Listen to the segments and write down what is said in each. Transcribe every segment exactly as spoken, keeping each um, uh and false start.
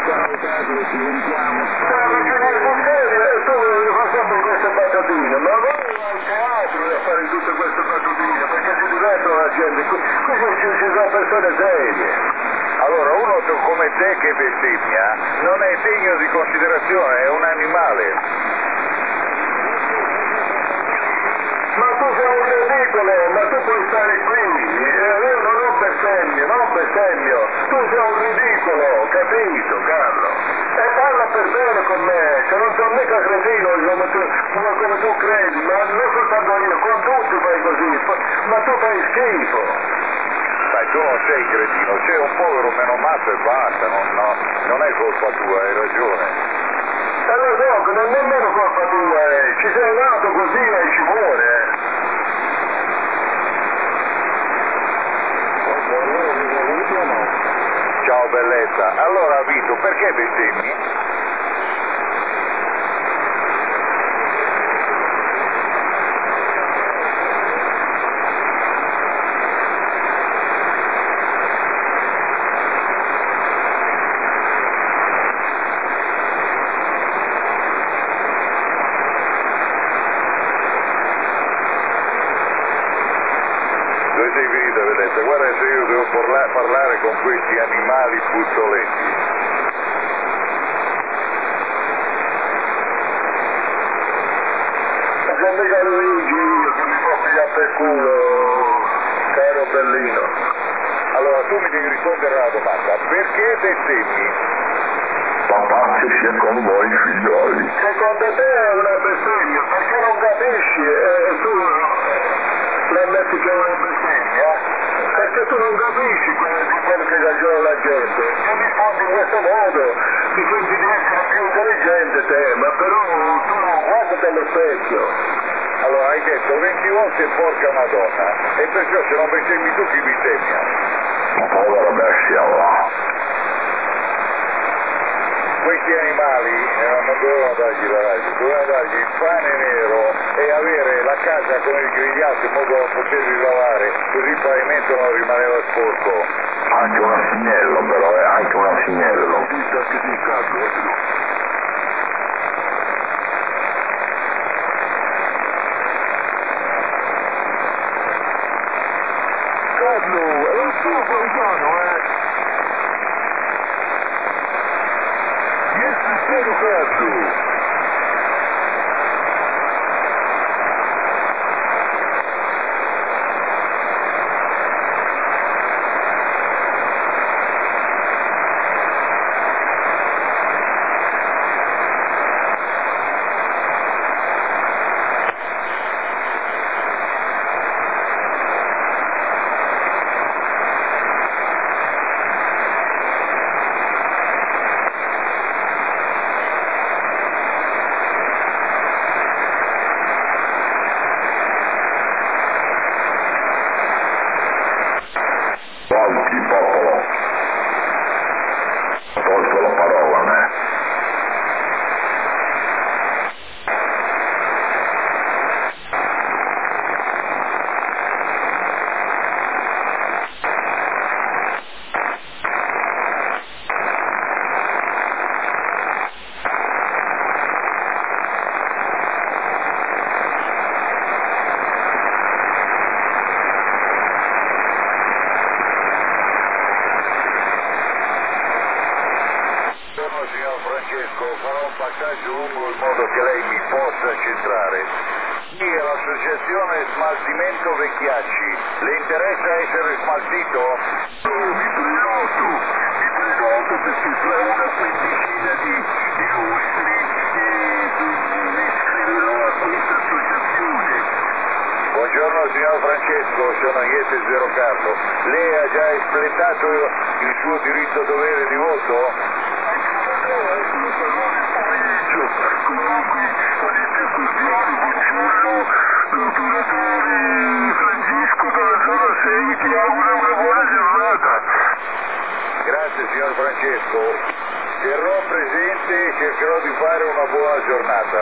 ciao Carlo, ci sentiamo. Stavo chiudendo sul serio e tu mi fai sempre queste battutine, ma vai al teatro a fare tutte queste battutine, perché si divertono la gente, qui, qui ci, ci sono persone serie. Allora, uno come te che bestemmia non è degno di considerazione, è un animale. Ma tu sei un ridicolo, ma tu puoi stare qui, io non ho bestemmio, non ho bestemmio, tu sei un ridicolo, capito Carlo? E parla per bene con me, che non sono mica cretino come tu, come tu credi, ma non soltanto io, con tutti fai così, ma tu fai schifo. Dai, tu non sei cretino, sei un povero menomato e basta, non, no, non è colpa tua, hai ragione. E lo so, che non è nemmeno colpa tua, eh. Ci sei nato così e ci vuole, eh. Ciao bellezza, allora Vito, perché bestemmi? Dove sei finita, bellezza? Guarda se io devo parla- parlare con questi animali puzzolenti. Non mica Luigi io che mi può pigliare per culo, caro bellino. Allora tu mi devi rispondere alla domanda, perché bestemmi? Papà che sia con voi figlioli. Secondo te è una bestemmia, perché non capisci e tu la metti che è una bestemmia? Perché tu non capisci quello di quello che ragiona la gente. Tu rispondi in questo modo, ti senti di essere più intelligente te, ma però tu non guardati allo specchio. Allora hai detto venti volte porca madonna, e perciò se non bestemmi tu chi bestemmia? Ma povera bestia là. Questi animali eh, non dovevano dargli la radio, dovevano dargli il pane nero e avere la casa con il grigliato in modo da poterli lavare, così il pavimento non rimaneva sporco. Anche un asinello però, è anche un asinello. L'ho visto anche di cazzo. Carlo, è un tuo paesano, eh? Yes, spero Carlo. Volti, popolo. Tolto la parola, né? Signor Francesco, farò un passaggio lungo in modo che lei mi possa centrare. Qui è l'associazione Smaltimento Vecchiacci. Le interessa essere smaltito? Oh, mi prenoto, mi prenoto perché tra una quindicina di, di lustri e mi iscriverò a questa associazione. Buongiorno signor Francesco, sono Iete Zero Carlo. Lei ha già espletato il suo diritto dovere di voto? Comunque, con il mio cugino, buongiorno, procuratore Francesco dalla zona sei, ti auguro una buona giornata. Grazie signor Francesco, terrò presente e cercherò di fare una buona giornata.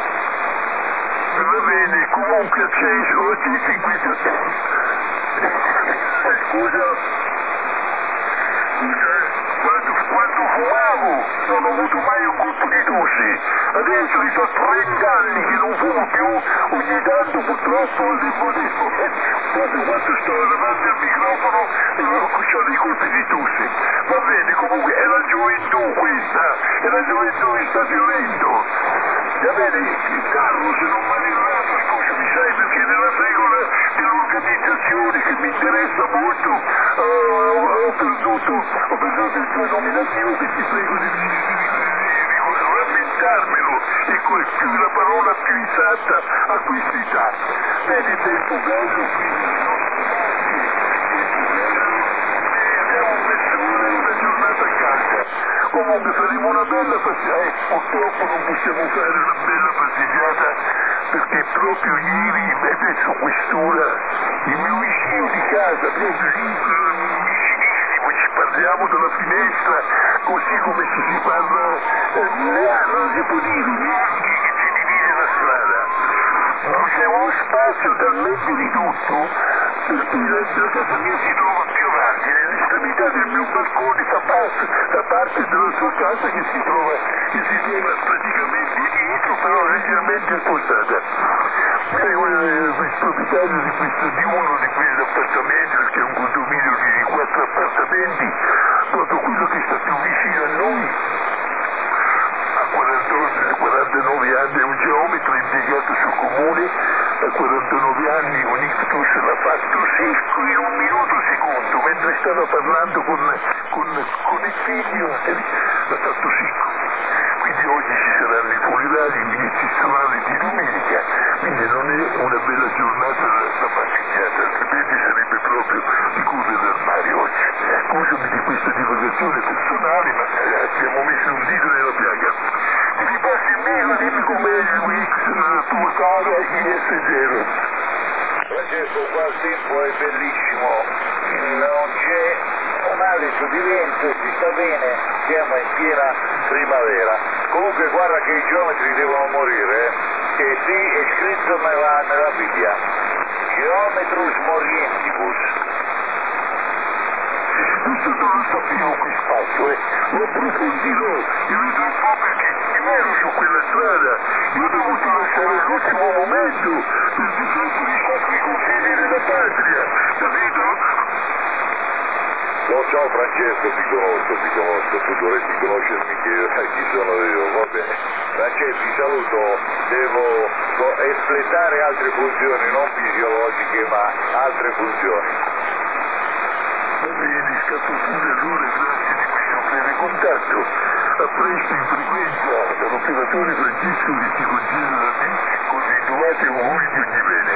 Va bene, comunque c'è oggi in questa... Scusa, scusa, quando, quando fumavo fumavo, non ho avuto mai un colpo di tosse. Adesso mi sono trenta anni che non fumo più, ogni tanto purtroppo devo dire, proprio quando sto davanti al microfono ho dei colpi di tosse. Va bene, comunque è la gioventù questa, è la gioventù che sta violento. Va bene, il carro se non mi ha arrivato, scusami sai perché nella regola dell'organizzazione che mi interessa molto uh, ho perduto, ho perduto il tuo nominativo che ti prego di, di, di, di, di rammentarmelo, ecco è più la parola più esatta a quest'età. Vedi, tempo bello, quindi non abbiamo mezz'ora e una giornata calda. Comunque faremo una bella passeggiata, eh, purtroppo non possiamo fare una bella passeggiata perché proprio ieri, adesso quest'ora, il mio vicino di casa, proprio lì, vicinissimo, ci parliamo dalla finestra, così come ci si parla, eh, non si può dire, niente che ci divide la strada. C'è uno spazio talmente ridotto per cui la, la casa mia si trova più avanti, nell'estremità del mio balcone fa parte, fa parte della sua casa che si trova, che si trova praticamente dietro, però leggermente spostata. Il proprietario di questo di uno di questi appartamenti, perché è un condominio di quattro appartamenti, proprio quello che sta più vicino a noi, a quarantanove anni, è un geometro impiegato sul comune, a quarantanove anni un ictus l'ha fatto secco in un minuto secondo, mentre stava parlando con, con, con il figlio, l'ha fatto secco. Quindi oggi ci saranno i funerali eccezionali di domenica, quindi non è una bella giornata da passeggiata, altrimenti sarebbe proprio di correre d'armario oggi. Scusami di questa divagazione personale, ma eh, abbiamo messo un dito nella piaga. Ti ripassi in meno, dimmi com'è il Wix, la tua cara I S zero. Francesco, qua il tempo è bellissimo, non c'è un alito di vento, si sta bene, siamo in piena primavera. Comunque guarda che i geometri devono morire, eh? E sì, è scritto nella, nella Bibbia, Geometrus morientibus. Questo non lo sapevo questo fatto, eh. Lo approfondirò, io vedo un po' perché è vero su quella strada, io ho dovuto lasciare all'ultimo momento per difendere i sacri confini della patria, capito? Oh, ciao Francesco, ti conosco, ti conosco, tu dovresti conoscermi che sai chi sono io, va bene. Francesco, ti saluto, devo espletare altre funzioni, non fisiologiche, ma altre funzioni. Va bene, scappo pure allora, grazie di questo breve contatto. A presto in frequenza dall'operatore Francesco che ti congela da me, così trovate un voi di ogni bene.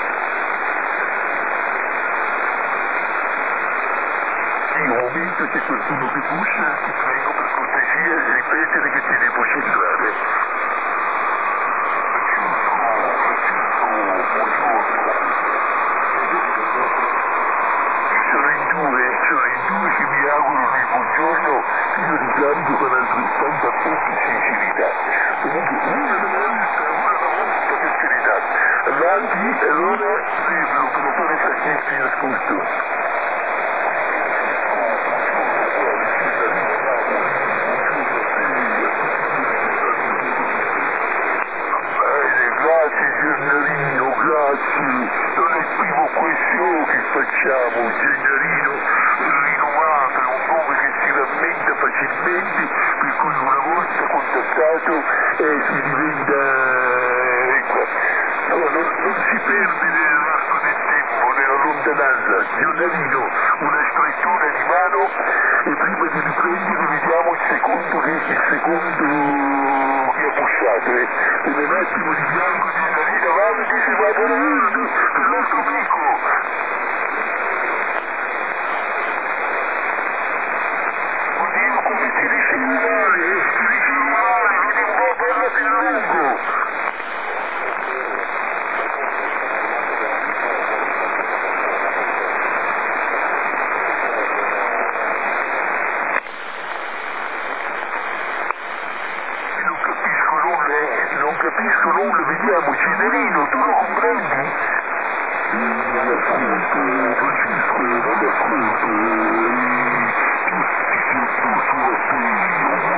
Sì, un momento c'è qualcuno che bussa, ti prego per cortesia ripetere che ti devo centrare. Sono in due, sono in due che mi augurano il buongiorno, io ricambio con altrettanta poca sincerità. Comunque una dall'altra, una dall'altra per carità. Avanti, allora, l'operatore Francesco in ascolto. Gennarino, grazie, non è il primo questo che facciamo, Gennarino rinnovato, è un nome che si rammenta facilmente, per cui una volta contattato eh, si diventa, ecco, no, non, non si perde nell'arco del tempo, nella lontananza. Gennarino, una strettura di mano e prima di riprendere vediamo il secondo che il secondo che ha bussato, eh. Un attimo di bianco di avanti si va per il nostro amico. Oddio, come ti risegni male, ti risegni male, vedi un po' parla più lungo. Non capisco nulla, eh, non capisco nulla, vediamo, Gennarino, tu lo comprendi? Non ascolto, Francesco, non ascolto. Tu, tu, tu, tu, tu, tu,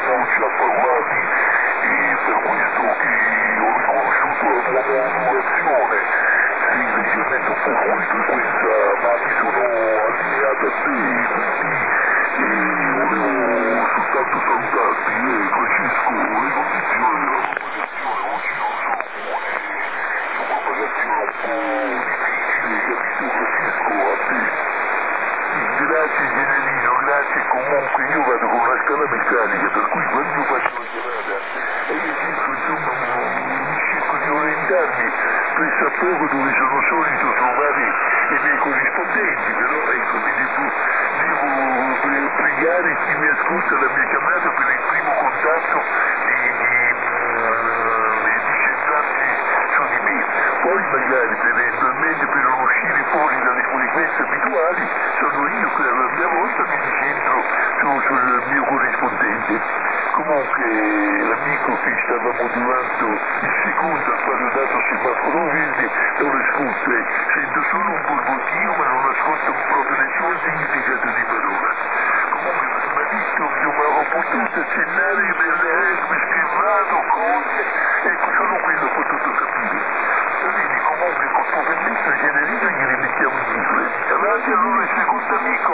voce affermati e per questo che ho riconosciuto la tua motivazione. Sì, leggermente un po' fuori frequenza, ma mi sono allineato a te e volevo soltanto salutarti, eh, Francesco, le notizie della propagazione oggi non sono buone, è una propagazione un po' difficile, capito Francesco, a te. Grazie Generino, grazie, comunque io vado con una scala meccanica, per cui quando faccio la chiamata e io cerco insomma mi cerco di orientarmi presso a poco dove sono solito trovare i miei corrispondenti, però ecco mi devo, devo pregare chi mi ascolta la mia chiamata per il primo contatto di, di, uh, di centrarsi su di me. Poi magari per eventualmente per non uscire fuori dalle frequenze abituali sono io che alla mia volta mi concentro su, sul mio corrispondente. Comunque l'amico che stava modulando il secondo al quale ho dato semaforo verde non ascolta, sento solo un borbottio ma non ascolto proprio nessun significato di parola. Comunque mi ha detto che non avevo potuto accennare per le schermato cose, ecco solo quello ho potuto capire. Vedi, comunque col tuo permesso Generino gli rimettiamo in influenza. Avanti allora il secondo amico.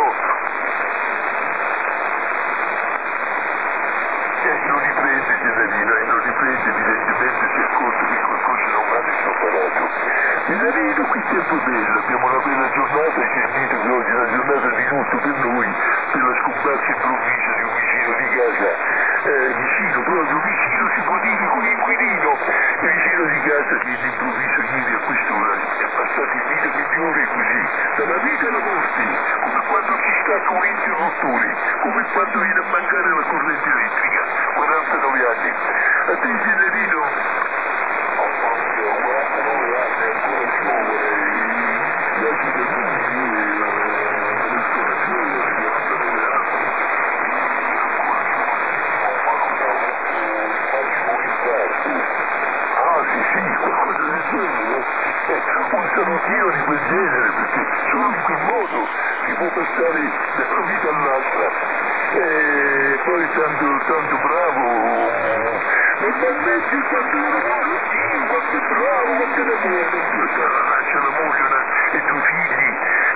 E non riprende Generino, e non riprende evidentemente si accorge che qualcosa non va nel suo apparato. Generino, qui tempo bello, abbiamo una bella giornata, hai sentito che oggi è una giornata di lutto per noi, per la scomparsa improvvisa di un vicino di casa. Eh, vicino, proprio vicino si può dire con l'inquilino, vicino di casa che all'improvviso ieri a quest'ora è passati mille milioni così, dalla vita alla morte, come quando si stacca un interruttore, come quando viene a mancare la corrente elettrica, quarantanove anni. A te Generino? quarantanove anni, ancora giovane, piace da tutti, ancora giovane, quarantanove anni. Ah sì sì, qualcosa del genere, eh, un salutino di quel genere, perché solo in quel modo si può passare da una vita all'altra. E poi tanto, tanto bravo, normalmente quando ero bambino, quanto bravo, quanto era buono, c'è la moglie e due figli,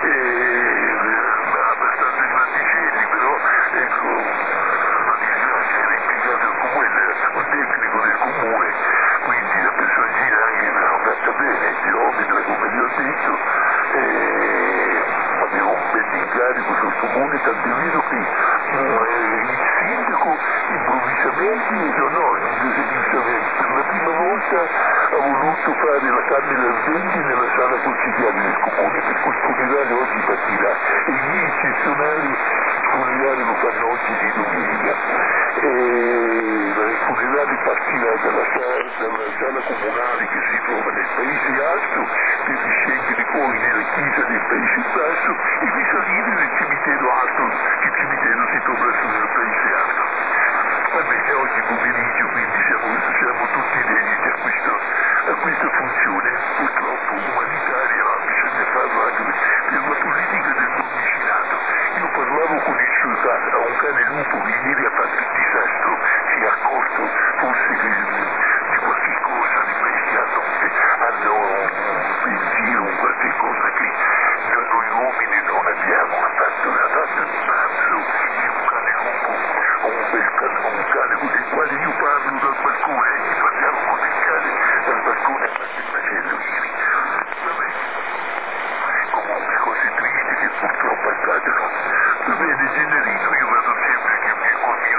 e abbastanza grandicelli, però ecco, ma dispiace, era impiegato come un tecnico del comune, quindi la personagina anche era andata bene, geometra come vi ho detto, e avevo un bel incarico sul comune, tant'è vero che eh, il sindaco improvvisamente, no no, improvvisamente, per la prima volta ha voluto fare la camera ardenti nella sala consigliare del comune, per cui il funerale oggi partirà e gli eccezionali funerale lo fanno oggi di domenica. E il funerale partirà dalla sala, dalla sala comunale che si trova nel Paese Alto per discendere poi nella chiesa del Paese Basso e risalire nel cimitero alto, che il cimitero si trova su nel Paese Alto. Va bene, oggi pomeriggio quindi siamo, siamo tutti dediti a, questo, a questa funzione purtroppo umanitaria, ma bisogna farlo anche per la politica del buon vicinato. Io parlavo con il suo cane, a un cane lupo che ieri ha fatto il disastro, si è accorto forse che di qualche cosa di bestiato, hanno un giro, qualche cosa che noi uomini non abbiamo, ha fatto una data di pazzo di un cane lupo, un bel cane, un cane con il quale io parlo dal balcone, e parliamo con il cane dal balcone a il macello ieri. Vabbè, comunque cose tristi che purtroppo accadono. Va bene Generino, io vado sempre che col mio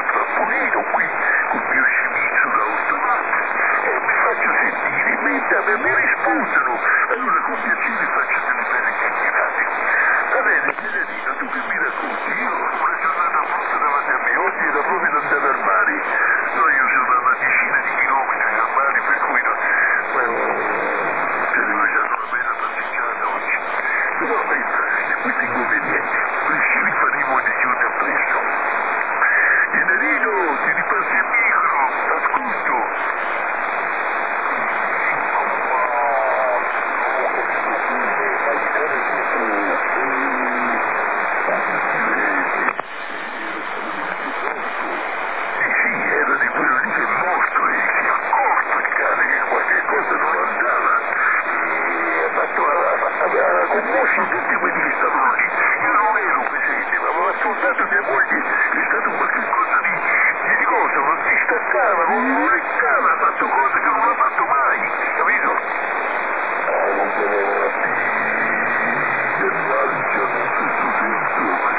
ricama, non lo ricama, ha fatto cose che non ha fatto mai, capito? Ah, non sono gli animali che hanno un stesso senso.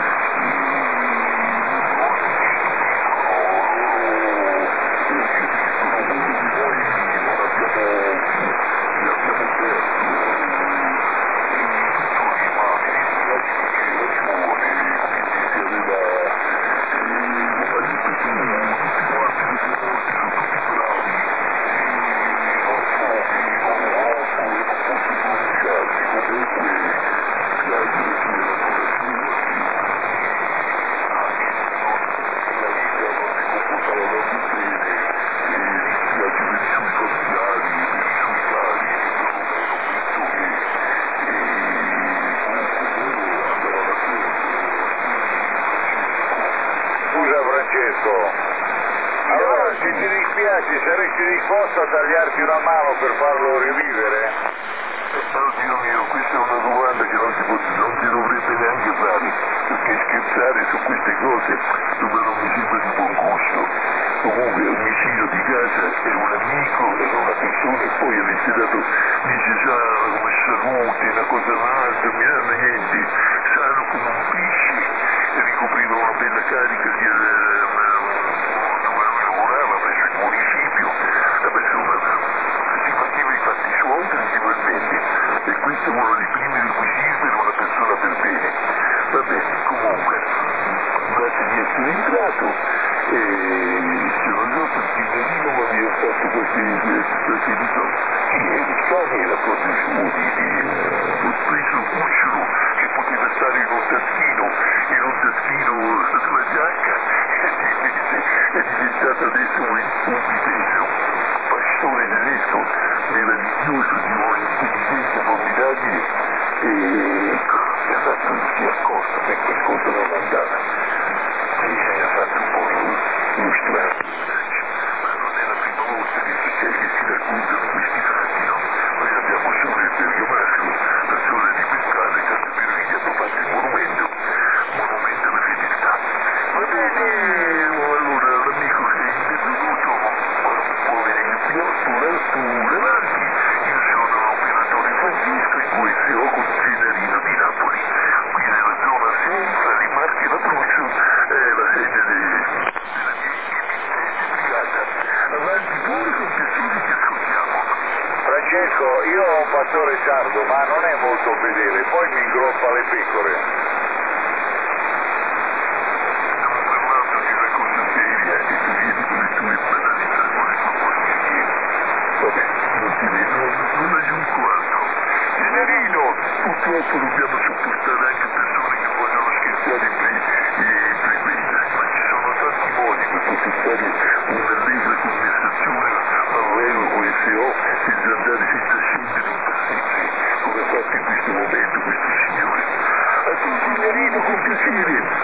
Allora se ti dispiace saresti disposto a tagliarti una mano per farlo rivivere? Oddio mio, questa è una domanda che non si, può, non si dovrebbe neanche fare, perché scherzare su queste cose non mi sembra di buon gusto. Comunque omicidio di casa è un amico, è una persona e poi avesse dato dice sano come salute, una cosa un'altra, mi hanno niente, sano come un pesce, e ricopriva una bella carica di e questo è uno dei primi requisiti per una persona per bene. Va bene, comunque, grazie di essere entrato e sono io per Signorino ma mi ha fatto questi questi bisogni. Sì, è il cane era proprio suo, ho preso un cucciolo che poteva stare in un taschino, in un taschino sulla giacca e è diventato adesso un bipeso, pastore tedesco, meraviglioso di un'intelligenza formidabile e mi ha fatto il sia accorto che qualcosa non andava e mi ha fatto un po' lo strano, ma non è la prima volta che succede che si raccontano questi fatti, no? Noi abbiamo solo il Bergamasco, la zona di Pescara e Cantaberviglia hanno fatto il monumento, monumento alla fedeltà. Va bene, allora l'amico che è intervenuto può venire qui sull'altura avanti. Io sono l'operatore Francesco in Q S O con Gennarino di Napoli, qui nella zona sei, fra le Marche e l'Abruzzo, è la sede della brigata. Avanti pure con piacere ti ascoltiamo. Francesco, io ho un pastore sardo, ma non è molto fedele, poi mi ingroppa le pecore. Stiamo parlando di una cosa seria e tu vieni con le tue banalità, con le tue porcherie. Vabbè, non ti vedo, non aggiungo altro. Gennarino, purtroppo dobbiamo sopportare anche persone che vogliono scherzare in frequenza, ma ci sono tanti modi per poter fare un'allegra conversazione parallelo con il S O senza andare senza scendere in passetti, come ha fatto in questo momento questo signore. A te Gennarino, con piacere.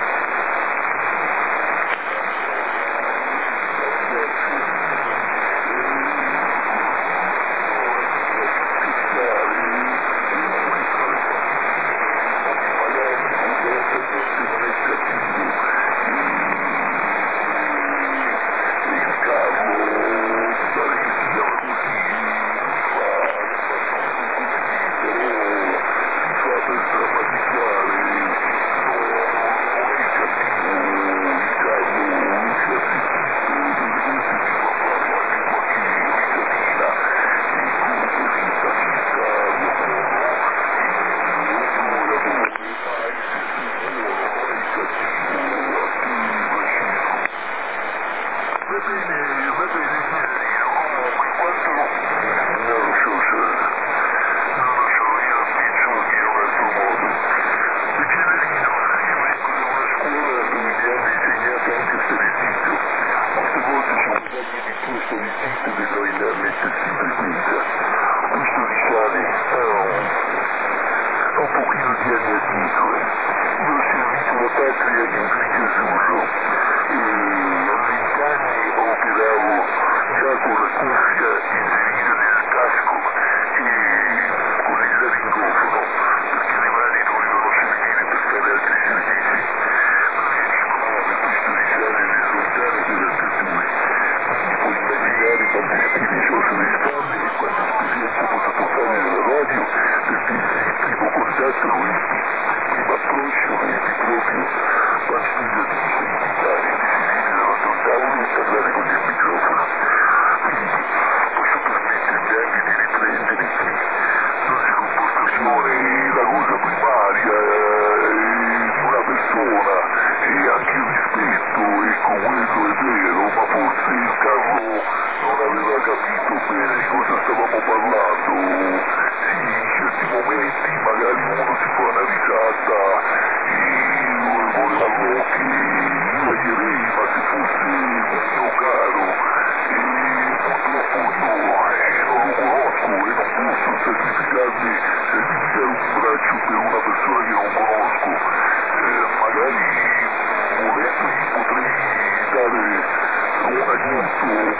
Patria in grigio azzurro e a vent'anni ho operato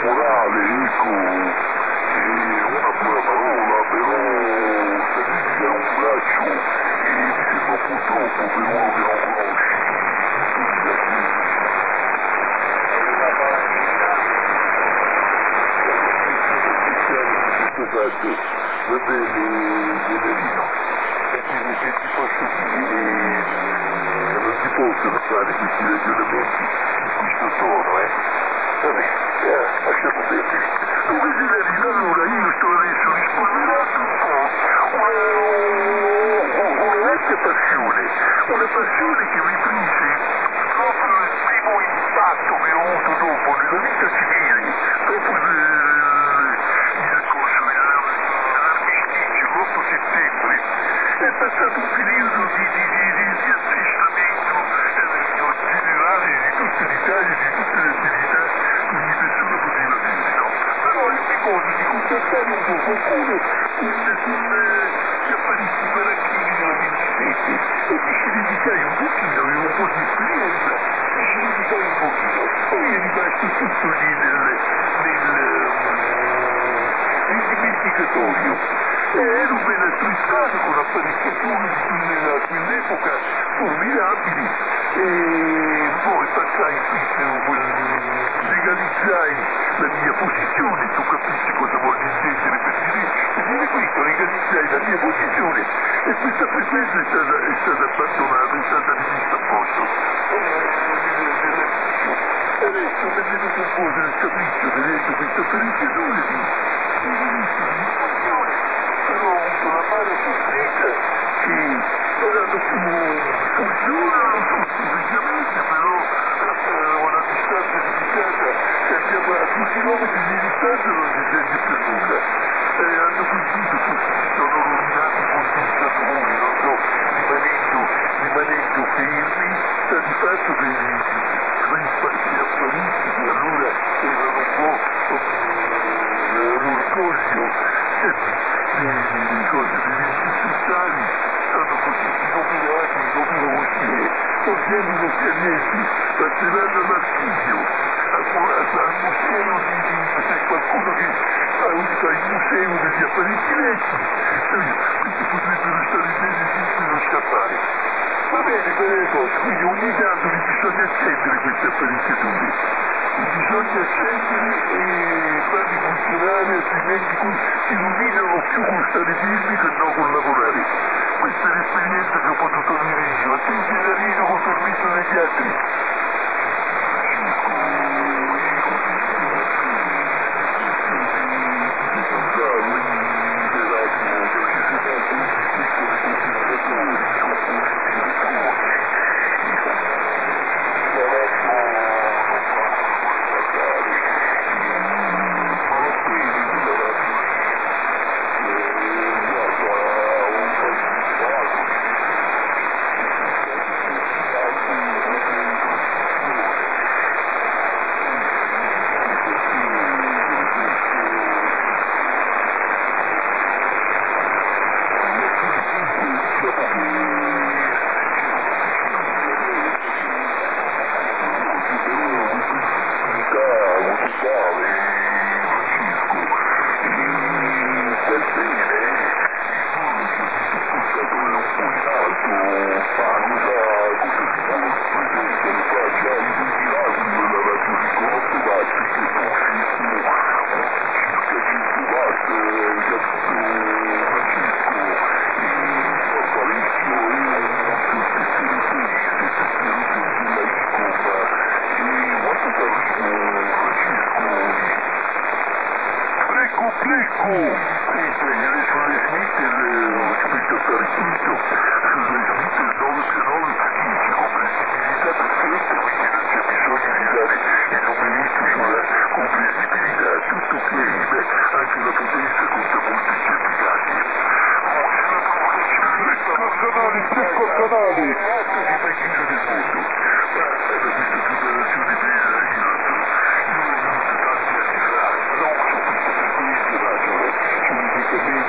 morale, ecco, e una buona parola, però servizia un braccio e mi sembra un po' troppo per uno che non conosci. Esatto, va bene, Generino, e che, che ti posso dire, non si possono fare questi ragionamenti in questo tono, eh? Vabbè, eh, lasciamo perdere. Dunque, Generino, allora io sto adesso risponderando un po' una, una vecchia passione, una passione che mi prese proprio il primo impatto che ho avuto dopo nella vita civile, dopo il otto settembre, è passato un periodo di, di, di, di, di assestamento generale di tutta l'Italia, di tutte le attività che ogni persona poteva avere, no? Però io mi voglio di contattare un po' qualcuno con, con eh, gli apparecchi baracchini della ventisette e mi ci dedicai un pochino, avevo un po' di esperienza, mi ci dedicai un pochino, poi è rimasto tutto lì nel, nel, nel dimenticatoio. Ero ben attrezzato con apparecchiature di quelle a quell'epoca formidabili e poi passai in pista, legalizzai la mia posizione, tu capisci cosa voglio intendere per dire, per dire questo, legalizzai la mia posizione e questa frequenza è stata, è stata abbandonata, è stata rimessa a posto. Adesso mi è venuto un po' del capriccio, vedendo questa apparecchiatura di però ho avuto la mano sorpresa che erano più funzionano sufficientemente, però a una distanza limitata che abbiamo a due chilometri di distanza non si sente più nulla. E hanno colpito tutti, si sono rovinati molti statori, non so, rimanendo, rimanendo fermi, sta di fatto che quei spazi apparenti allora erano un po' l'orgoglio di cose di venti sociali sono così inominati, nominologie, sorgendo scaglienti, passeranno all'archivio, al museo di, c'è qualcuno che fa il museo degli apparecchi vecchi, questi potrebbero stare bene tutti non scappare. Va bene, bene cose, quindi ogni tanto li bisogna accendere queste apparecchiature. Bisogna accendere e farli funzionare, altrimenti si illuminano più con stare fermi che no con lavorare. Questa è l'esperienza che ho potuto avere io. A te Generino con permesso degli altri. Thank you.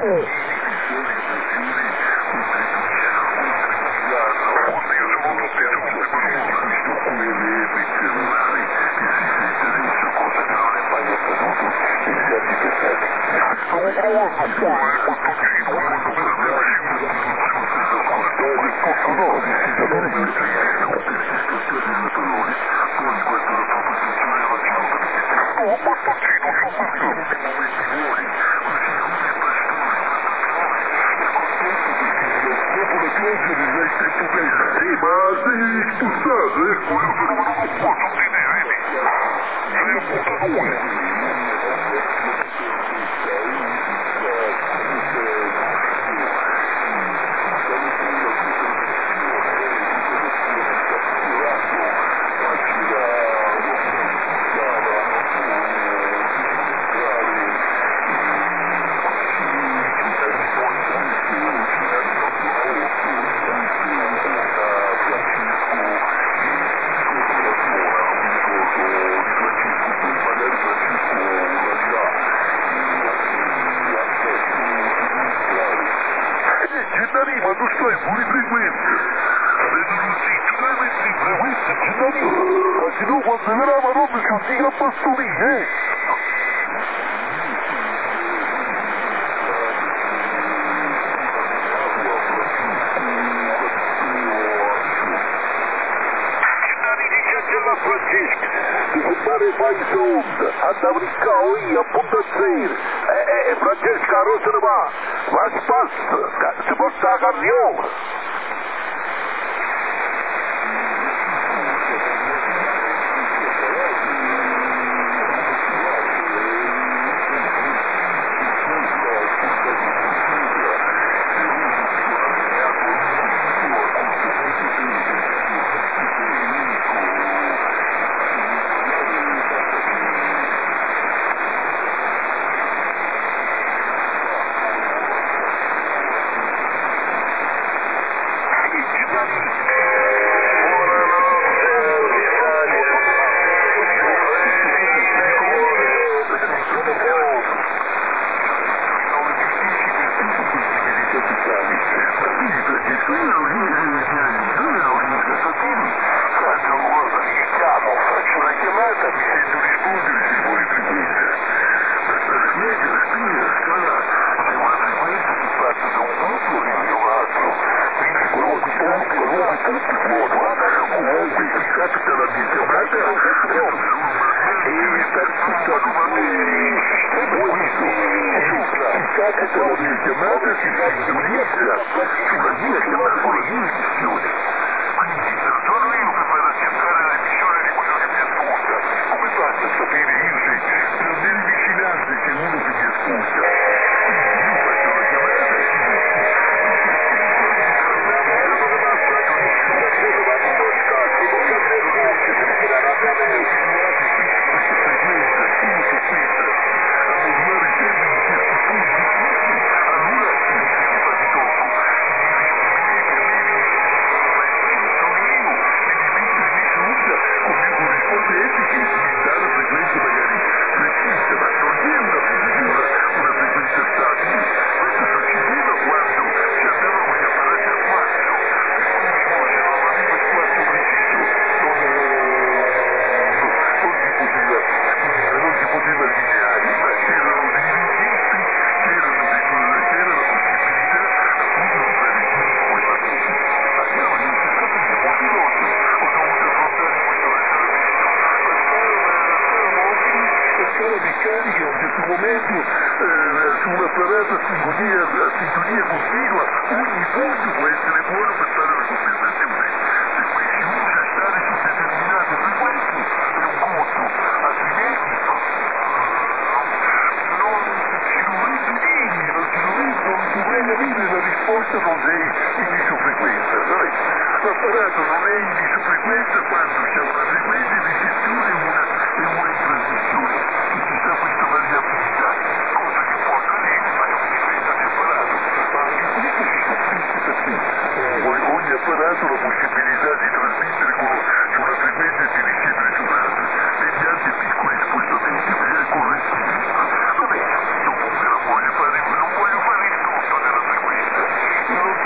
Vabbè, non voglio fare, non voglio fare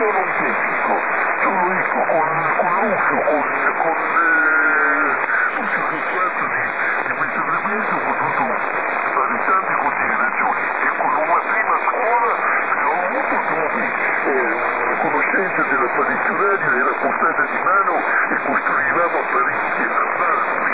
sono un tecnico, sono ecco con, con l'ufio, con, con eh, tutto il fatto di, di questo remedio ho potuto fare tante considerazioni e con una prima scuola che ho avuto dove eh, la conoscenza dell'apparato radio era portata di mano e costruivamo apparecchi enormi.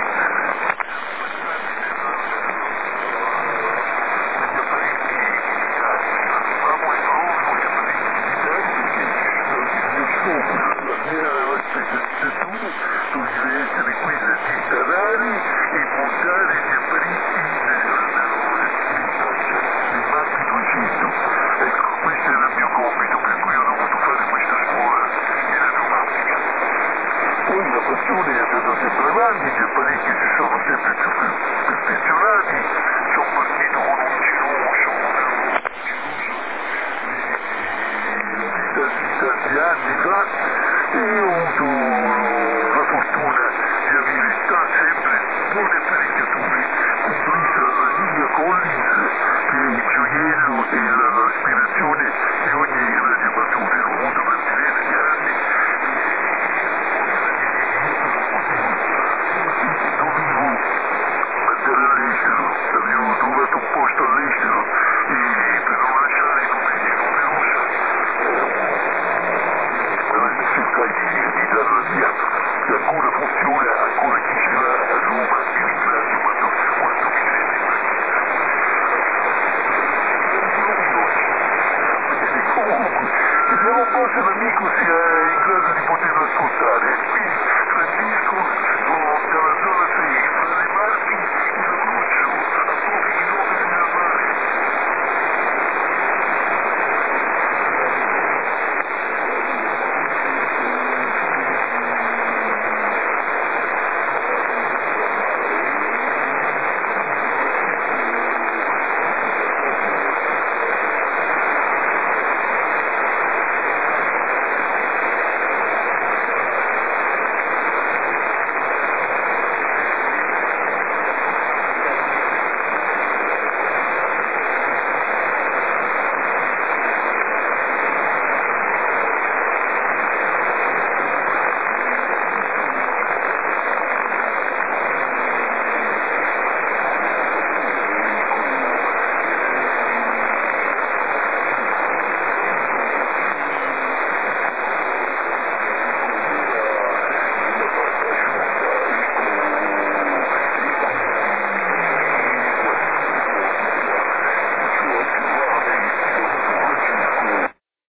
L'amico sia in grado di poterlo ascoltare.